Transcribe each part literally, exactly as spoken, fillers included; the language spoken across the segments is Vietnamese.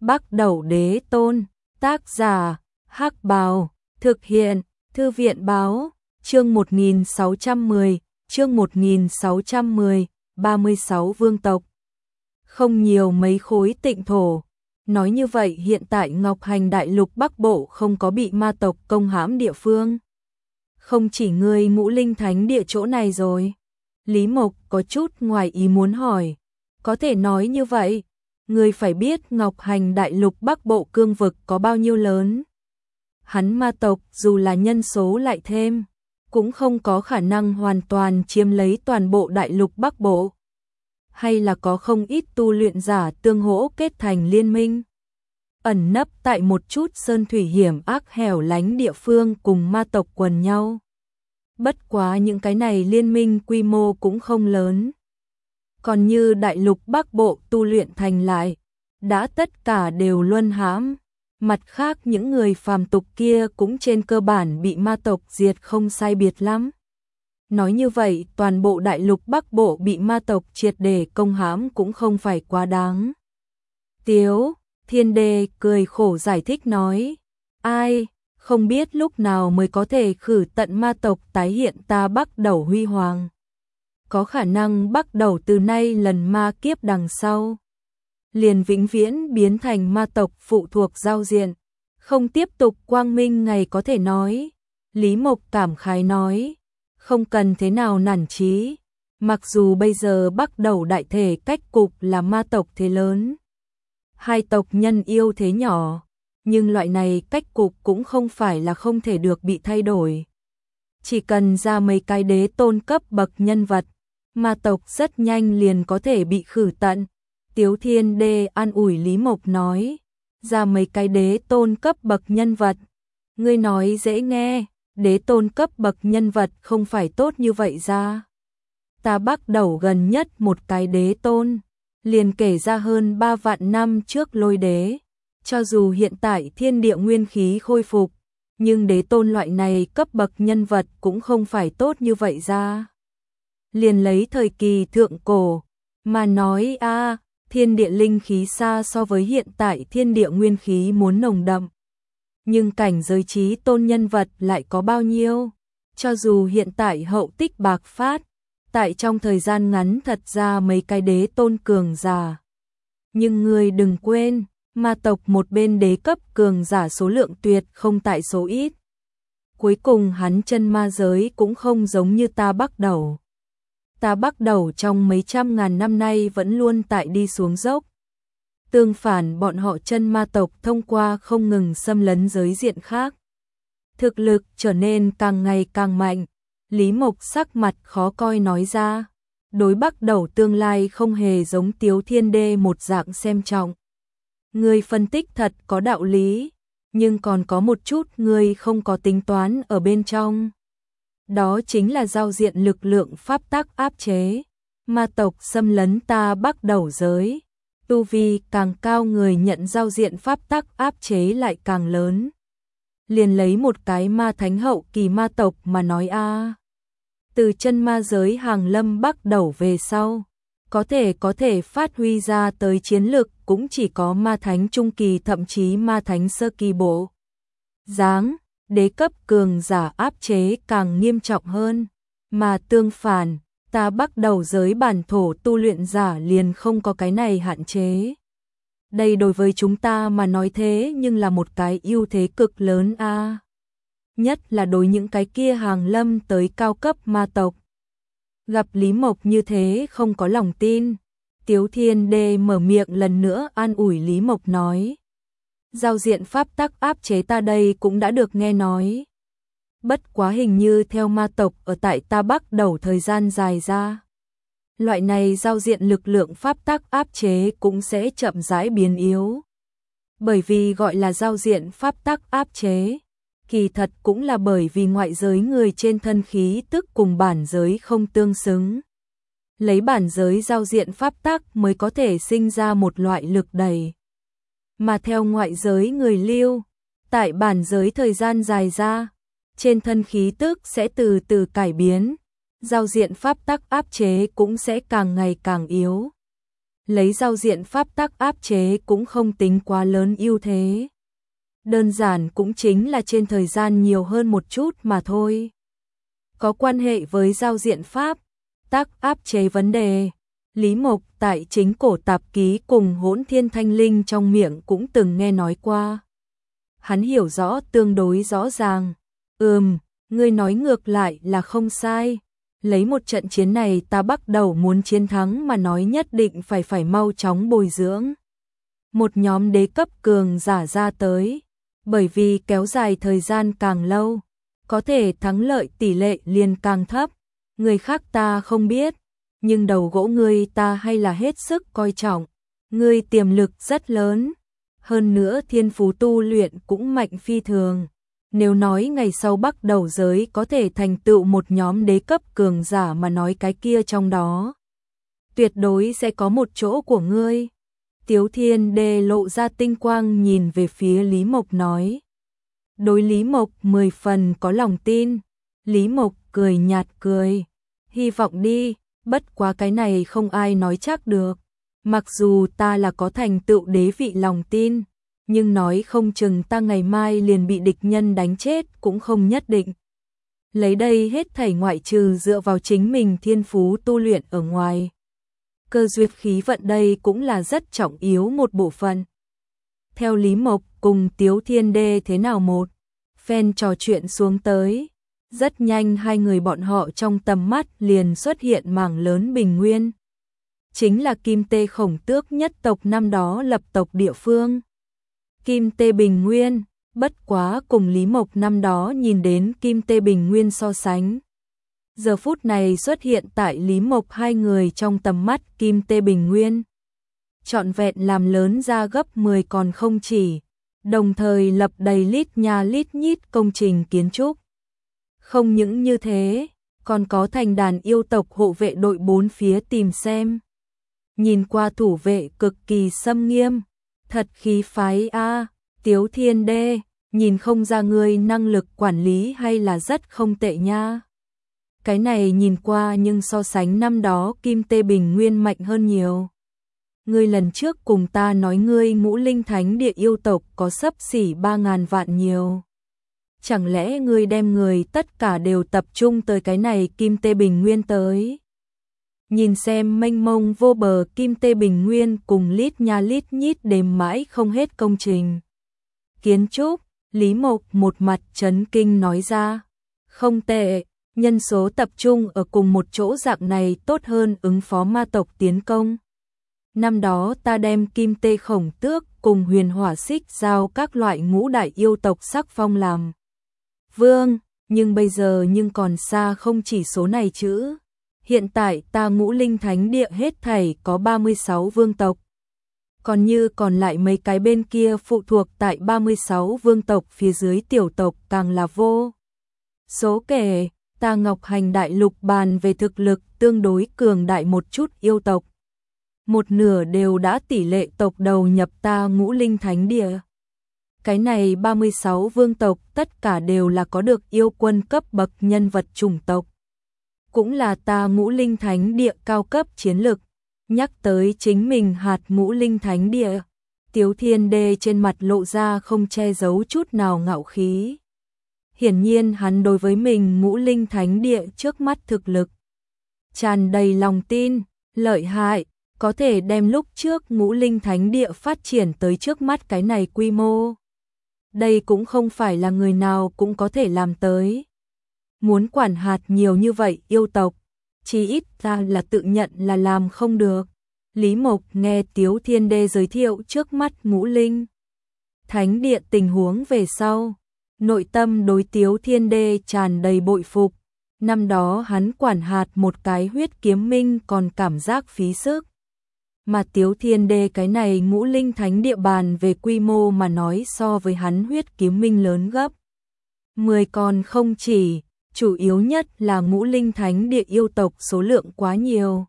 Bắc Đẩu Đế Tôn, tác giả, Hắc Bào, thực hiện, Thư viện báo, chương một nghìn sáu trăm mười, chương một nghìn sáu trăm mười, ba mươi sáu vương tộc. Không nhiều mấy khối tịnh thổ. Nói như vậy hiện tại Ngọc Hành Đại Lục Bắc Bộ không có bị ma tộc công hãm địa phương. Không chỉ ngươi Ngũ Linh Thánh Địa chỗ này rồi. Lý Mộc có chút ngoài ý muốn hỏi. Có thể nói như vậy, ngươi phải biết Ngọc Hành Đại Lục Bắc Bộ cương vực có bao nhiêu lớn. Hắn ma tộc dù là nhân số lại thêm, cũng không có khả năng hoàn toàn chiếm lấy toàn bộ Đại Lục Bắc Bộ. Hay là có không ít tu luyện giả tương hỗ kết thành liên minh, ẩn nấp tại một chút sơn thủy hiểm ác hẻo lánh địa phương cùng ma tộc quần nhau. Bất quá những cái này liên minh quy mô cũng không lớn. Còn như Đại Lục Bắc Bộ tu luyện thành lại, đã tất cả đều luân hãm. Mặt khác những người phàm tục kia cũng trên cơ bản bị ma tộc diệt không sai biệt lắm. Nói như vậy toàn bộ Đại Lục Bắc Bộ bị ma tộc triệt để công hãm cũng không phải quá đáng. Tiếu, Thiên Đê cười khổ giải thích nói. Ai, không biết lúc nào mới có thể khử tận ma tộc tái hiện ta Bắc Đẩu huy hoàng. Có khả năng Bắc Đẩu từ nay lần ma kiếp đằng sau liền vĩnh viễn biến thành ma tộc phụ thuộc giao diện, không tiếp tục quang minh ngày có thể nói. Lý Mộc cảm khái nói, không cần thế nào nản chí, mặc dù bây giờ Bắc Đẩu đại thể cách cục là ma tộc thế lớn, hai tộc nhân yêu thế nhỏ, nhưng loại này cách cục cũng không phải là không thể được bị thay đổi. Chỉ cần ra mấy cái đế tôn cấp bậc nhân vật, ma tộc rất nhanh liền có thể bị khử tận. Tiếu Thiên Đê an ủi Lý Mộc nói, ra mấy cái đế tôn cấp bậc nhân vật. Ngươi nói dễ nghe, đế tôn cấp bậc nhân vật không phải tốt như vậy ra. Ta Bắc Đẩu gần nhất một cái đế tôn, liền kể ra hơn ba vạn năm trước lôi đế. Cho dù hiện tại thiên địa nguyên khí khôi phục, nhưng đế tôn loại này cấp bậc nhân vật cũng không phải tốt như vậy ra. Liền lấy thời kỳ thượng cổ mà nói a, thiên địa linh khí xa so với hiện tại thiên địa nguyên khí muốn nồng đậm. Nhưng cảnh giới trí tôn nhân vật lại có bao nhiêu? Cho dù hiện tại hậu tích bạc phát, tại trong thời gian ngắn thật ra mấy cái đế tôn cường giả. Nhưng người đừng quên, ma tộc một bên đế cấp cường giả số lượng tuyệt không tại số ít. Cuối cùng hắn chân ma giới cũng không giống như ta Bắc Đẩu. Ta Bắc Đẩu trong mấy trăm ngàn năm nay vẫn luôn tại đi xuống dốc. Tương phản bọn họ chân ma tộc thông qua không ngừng xâm lấn giới diện khác. Thực lực trở nên càng ngày càng mạnh. Lý Mộc sắc mặt khó coi nói ra. Đối Bắc Đẩu tương lai không hề giống Tiếu Thiên Đê một dạng xem trọng. Người phân tích thật có đạo lý, nhưng còn có một chút người không có tính toán ở bên trong. Đó chính là giao diện lực lượng pháp tắc áp chế. Ma tộc xâm lấn ta Bắc Đẩu giới. Tu vi càng cao người nhận giao diện pháp tắc áp chế lại càng lớn. Liền lấy một cái ma thánh hậu kỳ ma tộc mà nói a, từ chân ma giới hàng lâm Bắc Đẩu về sau, có thể có thể phát huy ra tới chiến lực cũng chỉ có ma thánh trung kỳ thậm chí ma thánh sơ kỳ bộ dáng. Đế cấp cường giả áp chế càng nghiêm trọng hơn, mà tương phản, ta Bắc Đẩu giới bản thổ tu luyện giả liền không có cái này hạn chế. Đây đối với chúng ta mà nói thế nhưng là một cái ưu thế cực lớn a. À. Nhất là đối những cái kia hàng lâm tới cao cấp ma tộc. Gặp Lý Mộc như thế không có lòng tin, Tiếu Thiên Đê mở miệng lần nữa an ủi Lý Mộc nói. Giao diện pháp tắc áp chế ta đây cũng đã được nghe nói. Bất quá hình như theo ma tộc ở tại ta Bắc Đẩu thời gian dài ra, loại này giao diện lực lượng pháp tắc áp chế cũng sẽ chậm rãi biến yếu. Bởi vì gọi là giao diện pháp tắc áp chế, kỳ thật cũng là bởi vì ngoại giới người trên thân khí tức cùng bản giới không tương xứng. Lấy bản giới giao diện pháp tắc mới có thể sinh ra một loại lực đẩy. Mà theo ngoại giới người lưu, tại bản giới thời gian dài ra, trên thân khí tức sẽ từ từ cải biến, giao diện pháp tắc áp chế cũng sẽ càng ngày càng yếu. lấy giao diện pháp tắc áp chế cũng không tính quá lớn ưu thế. Đơn giản cũng chính là trên thời gian nhiều hơn một chút mà thôi. Có quan hệ với giao diện pháp tắc áp chế vấn đề. Lý Mộc tại chính cổ tạp ký cùng Hỗn Thiên Thanh Linh trong miệng cũng từng nghe nói qua. Hắn hiểu rõ tương đối rõ ràng. Ừm, ngươi nói ngược lại là không sai. Lấy một trận chiến này ta bắt đầu muốn chiến thắng mà nói nhất định phải phải mau chóng bồi dưỡng. Một nhóm đế cấp cường giả ra tới. Bởi vì kéo dài thời gian càng lâu, có thể thắng lợi tỷ lệ liền càng thấp. Người khác ta không biết, nhưng đầu gỗ ngươi ta hay là hết sức coi trọng. Ngươi tiềm lực rất lớn, hơn nữa thiên phú tu luyện cũng mạnh phi thường. Nếu nói ngày sau Bắc Đầu giới có thể thành tựu một nhóm đế cấp cường giả mà nói cái kia trong đó, tuyệt đối sẽ có một chỗ của ngươi. Tiếu Thiên Đê lộ ra tinh quang nhìn về phía Lý Mộc nói. Đối Lý Mộc mười phần có lòng tin. Lý Mộc cười nhạt cười. Hy vọng đi, bất quá cái này không ai nói chắc được. Mặc dù ta là có thành tựu đế vị lòng tin, nhưng nói không chừng ta ngày mai liền bị địch nhân đánh chết cũng không nhất định. Lấy đây hết thảy ngoại trừ dựa vào chính mình thiên phú tu luyện ở ngoài. Cơ duyệt khí vận đây cũng là rất trọng yếu một bộ phận. Theo Lý Mộc cùng Tiếu Thiên Đê thế nào một phen trò chuyện xuống tới, rất nhanh hai người bọn họ trong tầm mắt liền xuất hiện mảng lớn bình nguyên. Chính là Kim Tê Khổng Tước nhất tộc năm đó lập tộc địa phương. Kim Tê Bình Nguyên, bất quá cùng Lý Mộc năm đó nhìn đến Kim Tê Bình Nguyên so sánh. Giờ phút này xuất hiện tại Lý Mộc hai người trong tầm mắt Kim Tê Bình Nguyên. Trọn vẹn làm lớn ra gấp mười còn không chỉ, đồng thời lập đầy lít nha lít nhít công trình kiến trúc. Không những như thế, còn có thành đàn yêu tộc hộ vệ đội bốn phía tìm xem. Nhìn qua thủ vệ cực kỳ xâm nghiêm, thật khí phái a. Tiếu Thiên Đê, nhìn không ra ngươi năng lực quản lý hay là rất không tệ nha. Cái này nhìn qua nhưng so sánh năm đó Kim Tê Bình Nguyên mạnh hơn nhiều. Ngươi lần trước cùng ta nói ngươi Ngũ Linh Thánh Địa yêu tộc có xấp xỉ ba ngàn vạn nhiều. Chẳng lẽ ngươi đem người tất cả đều tập trung tới cái này Kim Tê Bình Nguyên tới? Nhìn xem mênh mông vô bờ Kim Tê Bình Nguyên cùng lít nha lít nhít đếm mãi không hết công trình kiến trúc, Lý Mộc một mặt chấn kinh nói ra. Không tệ, nhân số tập trung ở cùng một chỗ dạng này tốt hơn ứng phó ma tộc tiến công. Năm đó ta đem Kim Tê Khổng Tước cùng Huyền Hỏa Xích giao các loại ngũ đại yêu tộc sắc phong làm vương, nhưng bây giờ nhưng còn xa không chỉ số này chứ. Hiện tại ta Ngũ Linh Thánh Địa hết thảy có ba mươi sáu vương tộc. Còn như còn lại mấy cái bên kia phụ thuộc tại ba mươi sáu vương tộc phía dưới tiểu tộc càng là vô số kể. Ta Ngọc Hành Đại Lục bàn về thực lực tương đối cường đại một chút yêu tộc. Một nửa đều đã tỷ lệ tộc đầu nhập ta Ngũ Linh Thánh Địa. Cái này ba mươi sáu vương tộc tất cả đều là có được yêu quân cấp bậc nhân vật chủng tộc. Cũng là ta Ngũ Linh Thánh Địa cao cấp chiến lực. Nhắc tới chính mình hạt Ngũ Linh Thánh Địa, Tiếu Thiên Đê trên mặt lộ ra không che giấu chút nào ngạo khí. Hiển nhiên hắn đối với mình Ngũ Linh Thánh Địa trước mắt thực lực tràn đầy lòng tin, lợi hại, có thể đem lúc trước Ngũ Linh Thánh Địa phát triển tới trước mắt cái này quy mô. Đây cũng không phải là người nào cũng có thể làm tới. Muốn quản hạt nhiều như vậy yêu tộc, chỉ ít ra là tự nhận là làm không được. Lý Mộc nghe Tiếu Thiên Đê giới thiệu trước mắt Ngũ Linh Thánh Địa tình huống về sau, nội tâm đối Tiếu Thiên Đê tràn đầy bội phục. Năm đó hắn quản hạt một cái Huyết Kiếm Minh còn cảm giác phí sức. Mà Tiếu Thiên Đê cái này Ngũ Linh Thánh Địa bàn về quy mô mà nói so với hắn Huyết Kiếm Minh lớn gấp mười còn không chỉ, chủ yếu nhất là Ngũ Linh Thánh Địa yêu tộc số lượng quá nhiều.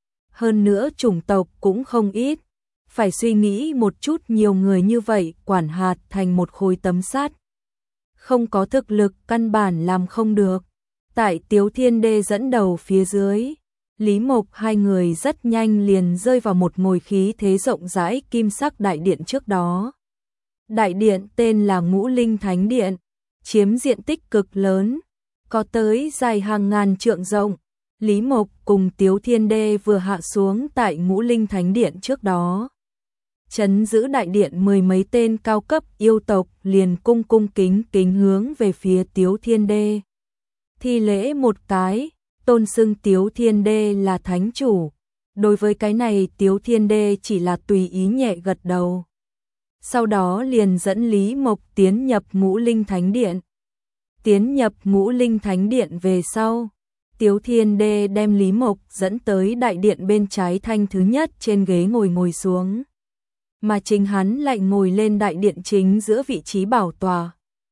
Hơn nữa chủng tộc cũng không ít, phải suy nghĩ một chút nhiều người như vậy quản hạt thành một khối tấm sắt. Không có thực lực căn bản làm không được. Tại Tiếu Thiên Đê dẫn đầu phía dưới, Lý Mộc hai người rất nhanh liền rơi vào một ngồi khí thế rộng rãi kim sắc đại điện trước đó. Đại điện tên là Ngũ Linh Thánh Điện, chiếm diện tích cực lớn, có tới dài hàng ngàn trượng rộng. Lý Mộc cùng Tiếu Thiên Đê vừa hạ xuống tại Ngũ Linh Thánh Điện trước đó. Trấn giữ đại điện mười mấy tên cao cấp yêu tộc liền cung cung kính kính hướng về phía Tiếu Thiên Đê. Thi lễ một cái, tôn xưng Tiếu Thiên Đê là thánh chủ. Đối với cái này Tiếu Thiên Đê chỉ là tùy ý nhẹ gật đầu. Sau đó liền dẫn Lý Mộc tiến nhập Ngũ Linh Thánh Điện. Tiến nhập Ngũ Linh Thánh Điện về sau, Tiếu Thiên Đê đem Lý Mộc dẫn tới đại điện bên trái thanh thứ nhất trên ghế ngồi ngồi xuống. Mà chính hắn lại ngồi lên đại điện chính giữa vị trí bảo tòa.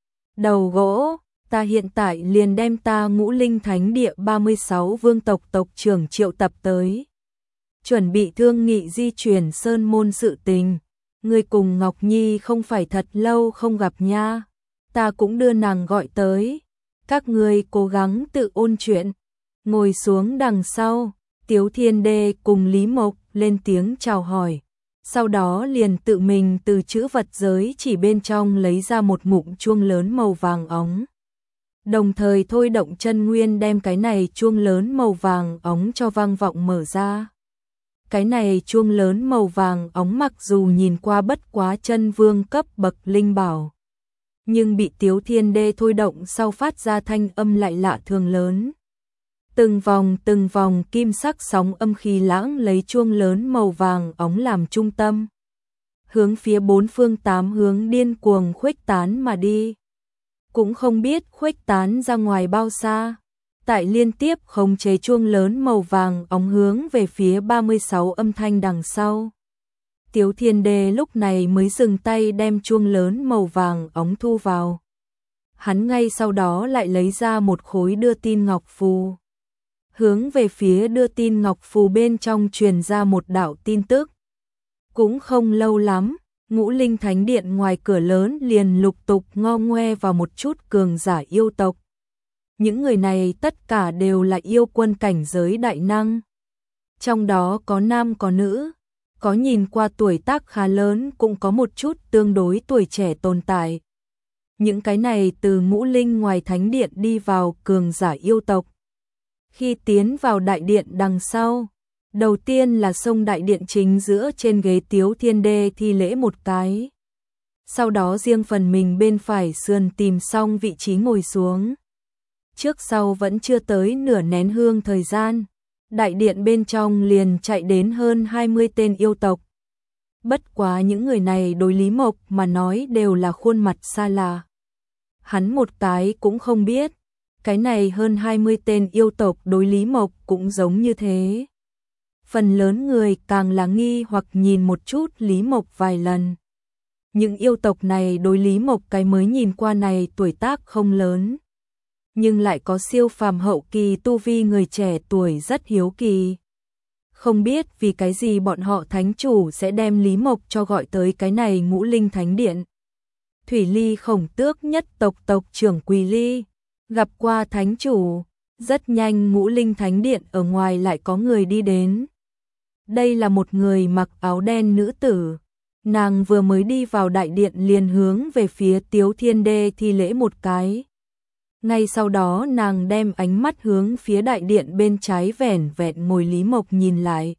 Đầu gỗ, ta hiện tại liền đem ta Ngũ Linh Thánh Địa ba mươi sáu vương tộc tộc trưởng triệu tập tới. Chuẩn bị thương nghị di chuyển sơn môn sự tình. Ngươi cùng Ngọc Nhi không phải thật lâu không gặp nha. Ta cũng đưa nàng gọi tới. Các ngươi cố gắng tự ôn chuyện. Ngồi xuống đằng sau, Tiếu Thiên Đê cùng Lý Mộc lên tiếng chào hỏi. Sau đó liền tự mình từ chữ vật giới chỉ bên trong lấy ra một ngụm chuông lớn màu vàng óng. Đồng thời thôi động chân nguyên đem cái này chuông lớn màu vàng óng cho vang vọng mở ra. Cái này chuông lớn màu vàng óng mặc dù nhìn qua bất quá chân vương cấp bậc linh bảo, nhưng bị Tiếu Thiên Đê thôi động sau phát ra thanh âm lại lạ thường lớn. Từng vòng từng vòng kim sắc sóng âm khí lãng lấy chuông lớn màu vàng óng làm trung tâm, hướng phía bốn phương tám hướng điên cuồng khuếch tán mà đi. Cũng không biết khuếch tán ra ngoài bao xa, tại liên tiếp khống chế chuông lớn màu vàng óng hướng về phía ba mươi sáu âm thanh đằng sau. Tiếu Thiên Đê lúc này mới dừng tay đem chuông lớn màu vàng óng thu vào. Hắn ngay sau đó lại lấy ra một khối đưa tin ngọc phù. Hướng về phía đưa tin ngọc phù bên trong truyền ra một đạo tin tức. Cũng không lâu lắm, Ngũ Linh Thánh Điện ngoài cửa lớn liền lục tục ngo ngoe vào một chút cường giả yêu tộc. Những người này tất cả đều là yêu quân cảnh giới đại năng. Trong đó có nam có nữ, có nhìn qua tuổi tác khá lớn cũng có một chút tương đối tuổi trẻ tồn tại. Những cái này từ Ngũ Linh ngoài Thánh Điện đi vào cường giả yêu tộc. Khi tiến vào đại điện đằng sau, đầu tiên là xông đại điện chính giữa trên ghế Tiếu Thiên Đê thi lễ một cái. Sau đó riêng phần mình bên phải sườn tìm xong vị trí ngồi xuống. Trước sau vẫn chưa tới nửa nén hương thời gian, đại điện bên trong liền chạy đến hơn hai mươi tên yêu tộc. Bất quá những người này đối Lý Mộc mà nói đều là khuôn mặt xa lạ. Hắn một cái cũng không biết, cái này hơn hai mươi tên yêu tộc đối Lý Mộc cũng giống như thế. Phần lớn người càng là nghi hoặc nhìn một chút Lý Mộc vài lần. Những yêu tộc này đối Lý Mộc cái mới nhìn qua này tuổi tác không lớn, nhưng lại có siêu phàm hậu kỳ tu vi người trẻ tuổi rất hiếu kỳ. Không biết vì cái gì bọn họ thánh chủ sẽ đem Lý Mộc cho gọi tới cái này Ngũ Linh Thánh Điện. Thủy Ly Khổng Tước nhất tộc tộc trưởng Quỳ Ly gặp qua thánh chủ, rất nhanh Ngũ Linh Thánh Điện ở ngoài lại có người đi đến. Đây là một người mặc áo đen nữ tử. Nàng vừa mới đi vào đại điện liền hướng về phía Tiếu Thiên Đê thi lễ một cái. Ngay sau đó nàng đem ánh mắt hướng phía đại điện bên trái vẻn vẹn ngồi Lý Mộc nhìn lại.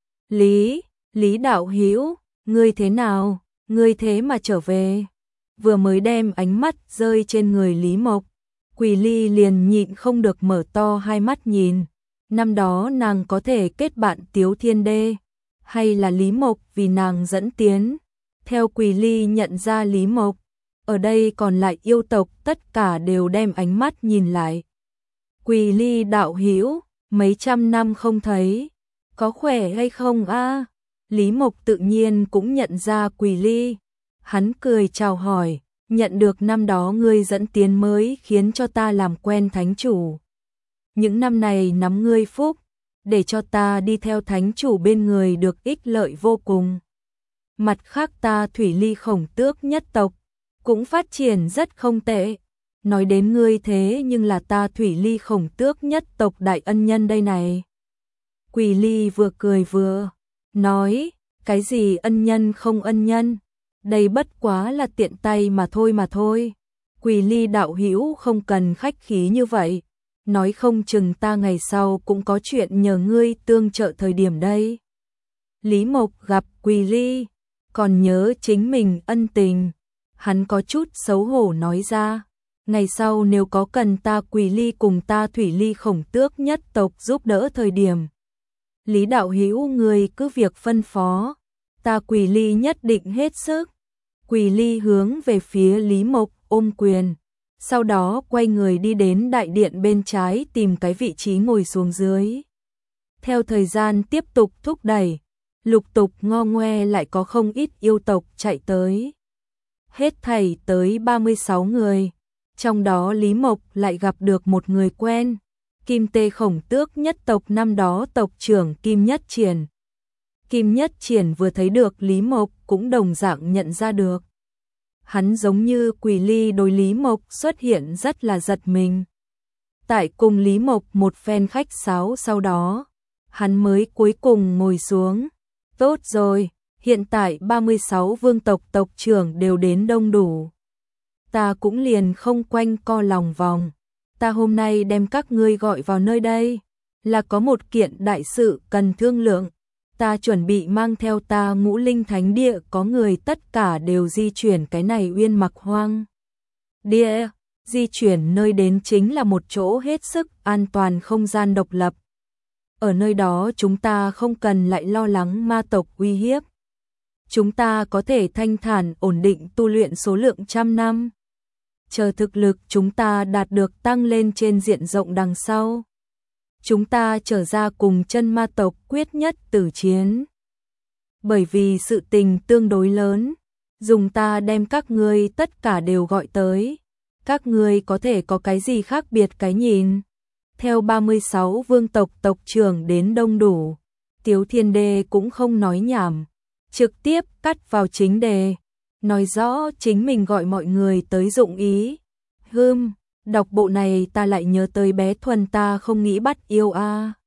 Lý, Lý đạo hữu, ngươi thế nào, ngươi thế mà trở về. Vừa mới đem ánh mắt rơi trên người Lý Mộc, Quỳ Ly liền nhịn không được mở to hai mắt nhìn. Năm đó nàng có thể kết bạn Tiếu Thiên Đê, hay là Lý Mộc vì nàng dẫn tiến. Theo Quỳ Ly nhận ra Lý Mộc, ở đây còn lại yêu tộc tất cả đều đem ánh mắt nhìn lại. Quỳ Ly đạo hữu, mấy trăm năm không thấy, có khỏe hay không a? Lý Mộc tự nhiên cũng nhận ra Quỳ Ly. Hắn cười chào hỏi, nhận được năm đó ngươi dẫn tiến mới khiến cho ta làm quen thánh chủ. Những năm này nắm ngươi phúc, để cho ta đi theo thánh chủ bên người được ích lợi vô cùng. Mặt khác ta Thủy Ly Khổng Tước nhất tộc cũng phát triển rất không tệ. Nói đến ngươi thế nhưng là ta Thủy Ly Khổng Tước nhất tộc đại ân nhân đây này. Quỳ Ly vừa cười vừa nói, cái gì ân nhân không ân nhân, đây bất quá là tiện tay mà thôi mà thôi. Quỳ Ly đạo hữu không cần khách khí như vậy, nói không chừng ta ngày sau cũng có chuyện nhờ ngươi tương trợ thời điểm đây. Lý Mộc gặp Quỳ Ly, còn nhớ chính mình ân tình, hắn có chút xấu hổ nói ra, ngày sau nếu có cần ta Quỳ Ly cùng ta Thủy Ly Khổng Tước nhất tộc giúp đỡ thời điểm. Lý đạo hữu người cứ việc phân phó, ta Quỳ Ly nhất định hết sức. Quỳ Ly hướng về phía Lý Mộc ôm quyền, sau đó quay người đi đến đại điện bên trái tìm cái vị trí ngồi xuống dưới. Theo thời gian tiếp tục thúc đẩy, lục tục ngo ngoe lại có không ít yêu tộc chạy tới. Hết thảy tới ba mươi sáu người, trong đó Lý Mộc lại gặp được một người quen, Kim Tê Khổng Tước nhất tộc năm đó tộc trưởng Kim Nhất Triển. Kim Nhất Triển vừa thấy được Lý Mộc cũng đồng dạng nhận ra được. Hắn giống như Quỳ Ly đối Lý Mộc xuất hiện rất là giật mình. Tại cùng Lý Mộc một phen khách sáo sau đó, hắn mới cuối cùng ngồi xuống. Tốt rồi, hiện tại ba mươi sáu vương tộc tộc trưởng đều đến đông đủ. Ta cũng liền không quanh co lòng vòng. Ta hôm nay đem các ngươi gọi vào nơi đây, là có một kiện đại sự cần thương lượng. Ta chuẩn bị mang theo ta Ngũ Linh Thánh Địa có người tất cả đều di chuyển cái này Uyên Mặc Hoang Địa, di chuyển nơi đến chính là một chỗ hết sức an toàn không gian độc lập. Ở nơi đó chúng ta không cần lại lo lắng ma tộc uy hiếp. Chúng ta có thể thanh thản ổn định tu luyện số lượng trăm năm. Chờ thực lực chúng ta đạt được tăng lên trên diện rộng đằng sau, chúng ta trở ra cùng chân ma tộc quyết nhất tử chiến. Bởi vì sự tình tương đối lớn, dùng ta đem các ngươi tất cả đều gọi tới. Các ngươi có thể có cái gì khác biệt cái nhìn? Theo ba mươi sáu vương tộc tộc trưởng đến đông đủ, Tiếu Thiên Đê cũng không nói nhảm, trực tiếp cắt vào chính đề, nói rõ chính mình gọi mọi người tới dụng ý. Hừm, đọc bộ này ta lại nhớ tới bé Thuần ta không nghĩ bắt yêu a. À.